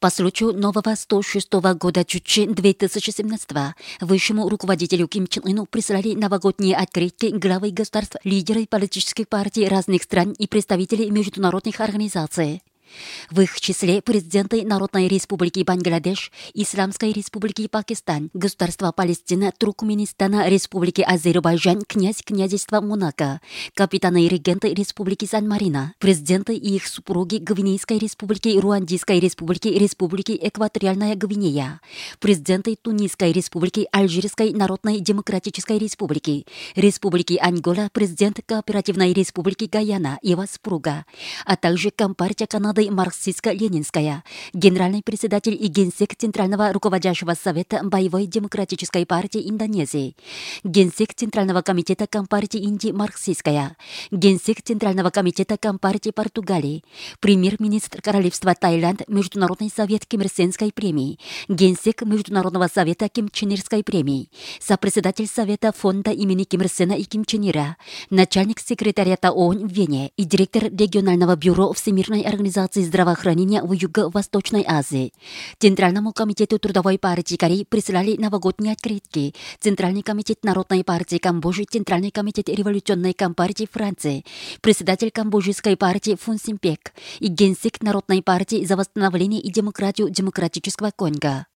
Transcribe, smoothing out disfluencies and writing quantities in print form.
По случаю нового 106-го года Чучи 2017 высшему руководителю Ким Чен Ыну прислали новогодние открытки главы государств, лидеры политических партий разных стран и представители международных организаций. В их числе президенты Народной Республики Бангладеш, Исламской Республики Пакистан, Государства Палестина, Туркменистана, Республики Азербайджан, князьства Монако, капитаны и регенты Республики Сан-Марино, президенты и их супруги Гвинейской Республики, Руандийской Республики, Республики Экваториальная Гвинея, президенты Тунисской Республики, Алжирской Народной Демократической Республики, Республики Ангола, президент Кооперативной Республики Гаяна, его супруга, а также Компартия Канады Марксистско-Ленинская, генеральный председатель и генсек Центрального руководящего совета Боевой демократической партии Индонезии, генсек Центрального комитета Компартии Индии Марксистская, генсек Центрального комитета Компартии Португалии, премьер-министр Королевства Таиланд, Международный совет Ким Ир Сенской премии, генсек Международного совета Ким Чен Ирской премии, сопредседатель совета фонда имени Ким Ир Сена и Ким Чен Ира, начальник секретариата ООН в Вене и директор регионального бюро Всемирной организации здравоохранения в Юго-Восточной Азии. Центральному комитету Трудовой партии Кореи прислали новогодние открытки. Центральный комитет Народной партии Камбоджи, Центральный комитет Революционной компартии Франции, председатель Камбоджийской партии Фун Симпек и генсек Народной партии за восстановление и демократию Демократического Конго.